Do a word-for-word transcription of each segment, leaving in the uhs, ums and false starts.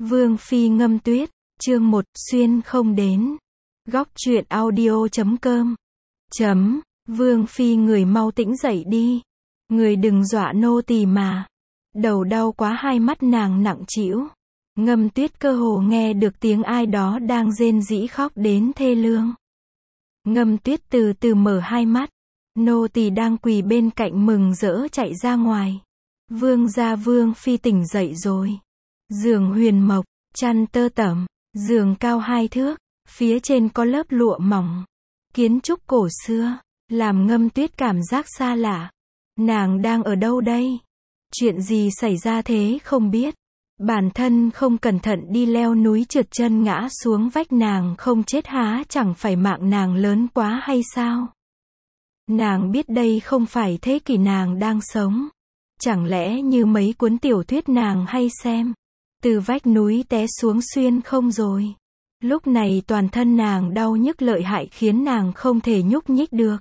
Vương phi Ngâm Tuyết, chương một, xuyên không đến. Góc truyện audio chấm com. Chấm, Vương phi người mau tĩnh dậy đi. Người đừng dọa nô tỳ mà. Đầu đau quá, hai mắt nàng nặng trĩu. Ngâm Tuyết cơ hồ nghe được tiếng ai đó đang rên rỉ khóc đến thê lương. Ngâm Tuyết từ từ mở hai mắt. Nô tỳ đang quỳ bên cạnh mừng rỡ chạy ra ngoài. Vương gia Vương phi tỉnh dậy rồi. Giường huyền mộc, chăn tơ tẩm, giường cao hai thước, phía trên có lớp lụa mỏng. Kiến trúc cổ xưa, làm Ngâm Tuyết cảm giác xa lạ. Nàng đang ở đâu đây? Chuyện gì xảy ra thế không biết. Bản thân không cẩn thận đi leo núi trượt chân ngã xuống vách, nàng không chết há chẳng phải mạng nàng lớn quá hay sao? Nàng biết đây không phải thế kỷ nàng đang sống. Chẳng lẽ như mấy cuốn tiểu thuyết nàng hay xem, từ vách núi té xuống xuyên không rồi. Lúc này toàn thân nàng đau nhức lợi hại khiến nàng không thể nhúc nhích được.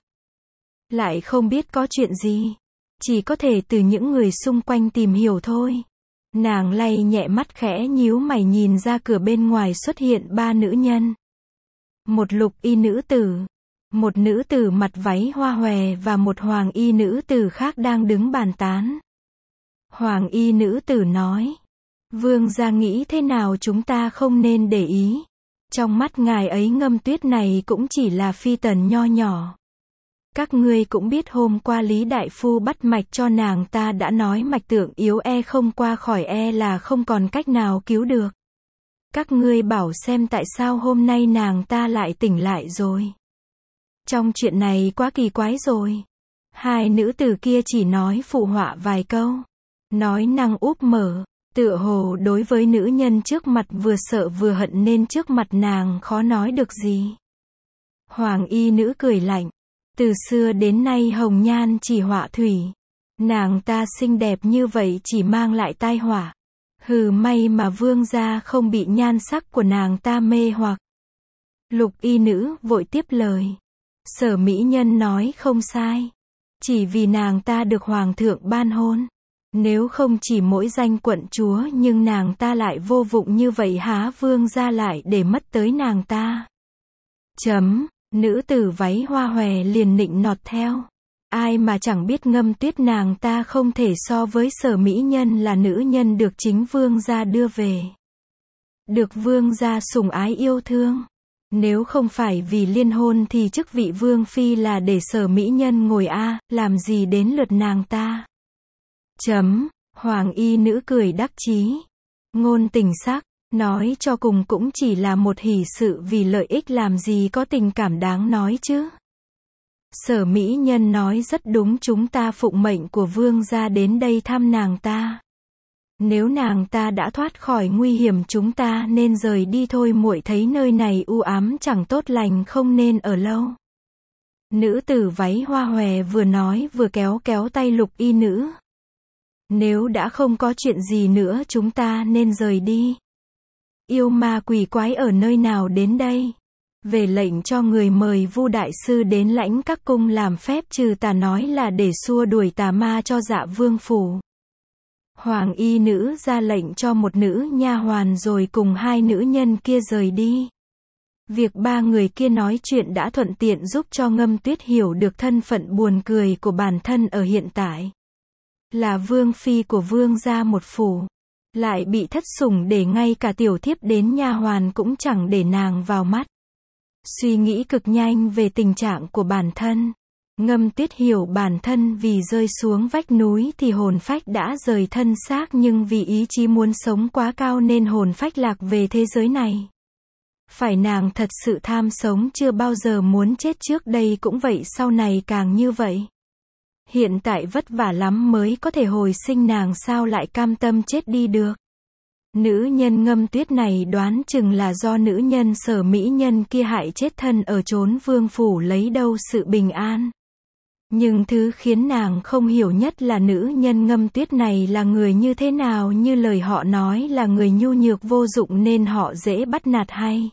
Lại không biết có chuyện gì. Chỉ có thể từ những người xung quanh tìm hiểu thôi. Nàng lay nhẹ mắt khẽ nhíu mày nhìn ra cửa bên ngoài xuất hiện ba nữ nhân. Một lục y nữ tử, một nữ tử mặt váy hoa hòe và một hoàng y nữ tử khác đang đứng bàn tán. Hoàng y nữ tử nói, Vương gia nghĩ thế nào chúng ta không nên để ý. Trong mắt ngài ấy Ngâm Tuyết này cũng chỉ là phi tần nho nhỏ. Các ngươi cũng biết hôm qua Lý Đại Phu bắt mạch cho nàng ta đã nói mạch tượng yếu, e không qua khỏi, e là không còn cách nào cứu được. Các ngươi bảo xem tại sao hôm nay nàng ta lại tỉnh lại rồi. Trong chuyện này quá kỳ quái rồi. Hai nữ tử kia chỉ nói phụ họa vài câu. Nói năng úp mở, tựa hồ đối với nữ nhân trước mặt vừa sợ vừa hận nên trước mặt nàng khó nói được gì. Hoàng y nữ cười lạnh. Từ xưa đến nay hồng nhan chỉ họa thủy. Nàng ta xinh đẹp như vậy chỉ mang lại tai họa. Hừ, may mà vương gia không bị nhan sắc của nàng ta mê hoặc. Lục y nữ vội tiếp lời. Sở mỹ nhân nói không sai. Chỉ vì nàng ta được hoàng thượng ban hôn. Nếu không chỉ mỗi danh quận chúa nhưng nàng ta lại vô dụng như vậy há vương gia lại để mất tới nàng ta. Chấm, nữ tử váy hoa hòe liền nịnh nọt theo. Ai mà chẳng biết Ngâm Tuyết nàng ta không thể so với Sở mỹ nhân là nữ nhân được chính vương gia đưa về. Được vương gia sủng ái yêu thương. Nếu không phải vì liên hôn thì chức vị vương phi là để Sở mỹ nhân ngồi a, làm gì đến lượt nàng ta. Chấm, hoàng y nữ cười đắc chí. Ngôn tình sắc, nói cho cùng cũng chỉ là một hỷ sự vì lợi ích, làm gì có tình cảm đáng nói chứ. Sở mỹ nhân nói rất đúng, chúng ta phụng mệnh của vương gia đến đây thăm nàng ta. Nếu nàng ta đã thoát khỏi nguy hiểm chúng ta nên rời đi thôi, muội thấy nơi này u ám chẳng tốt lành, không nên ở lâu. Nữ tử váy hoa hòe vừa nói vừa kéo kéo tay lục y nữ. Nếu đã không có chuyện gì nữa chúng ta nên rời đi. Yêu ma quỷ quái ở nơi nào đến đây? Về lệnh cho người mời Vu đại sư đến lãnh các cung làm phép trừ tà, nói là để xua đuổi tà ma cho Dạ vương phủ. Hoàng y nữ ra lệnh cho một nữ nha hoàn rồi cùng hai nữ nhân kia rời đi. Việc ba người kia nói chuyện đã thuận tiện giúp cho Ngâm Tuyết hiểu được thân phận buồn cười của bản thân ở hiện tại. Là vương phi của vương gia một phủ. Lại bị thất sủng để ngay cả tiểu thiếp đến nha hoàn cũng chẳng để nàng vào mắt. Suy nghĩ cực nhanh về tình trạng của bản thân. Ngâm Tuyết hiểu bản thân vì rơi xuống vách núi thì hồn phách đã rời thân xác, nhưng vì ý chí muốn sống quá cao nên hồn phách lạc về thế giới này. Phải nàng thật sự tham sống, chưa bao giờ muốn chết, trước đây cũng vậy, sau này càng như vậy. Hiện tại vất vả lắm mới có thể hồi sinh, nàng sao lại cam tâm chết đi được. Nữ nhân Ngâm Tuyết này đoán chừng là do nữ nhân Sở mỹ nhân kia hại chết thân ở chốn vương phủ, lấy đâu sự bình an. Nhưng thứ khiến nàng không hiểu nhất là nữ nhân Ngâm Tuyết này là người như thế nào, như lời họ nói là người nhu nhược vô dụng nên họ dễ bắt nạt hay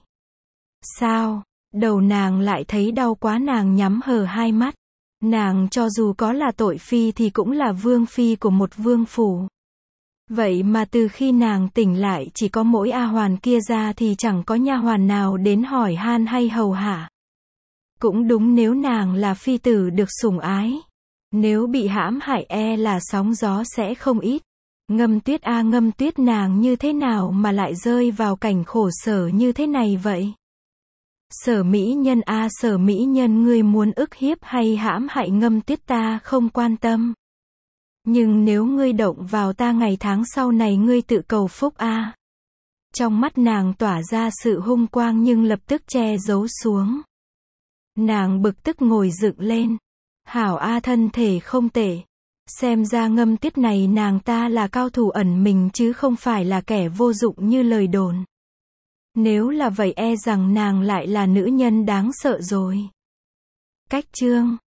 sao? Đầu nàng lại thấy đau quá, nàng nhắm hờ hai mắt. Nàng cho dù có là tội phi thì cũng là vương phi của một vương phủ. Vậy mà từ khi nàng tỉnh lại chỉ có mỗi A Hoàn kia ra thì chẳng có nha hoàn nào đến hỏi han hay hầu hạ. Cũng đúng, nếu nàng là phi tử được sủng ái, nếu bị hãm hại e là sóng gió sẽ không ít. Ngâm Tuyết a Ngâm Tuyết, nàng như thế nào mà lại rơi vào cảnh khổ sở như thế này vậy? Sở mỹ nhân a Sở mỹ nhân, ngươi muốn ức hiếp hay hãm hại Ngâm Tuyết ta không quan tâm. Nhưng nếu ngươi động vào ta ngày tháng sau này ngươi tự cầu phúc a. Trong mắt nàng tỏa ra sự hung quang nhưng lập tức che giấu xuống. Nàng bực tức ngồi dựng lên. Hảo a, thân thể không tệ. Xem ra Ngâm Tuyết này nàng ta là cao thủ ẩn mình chứ không phải là kẻ vô dụng như lời đồn. Nếu là vậy e rằng nàng lại là nữ nhân đáng sợ rồi. Cách chương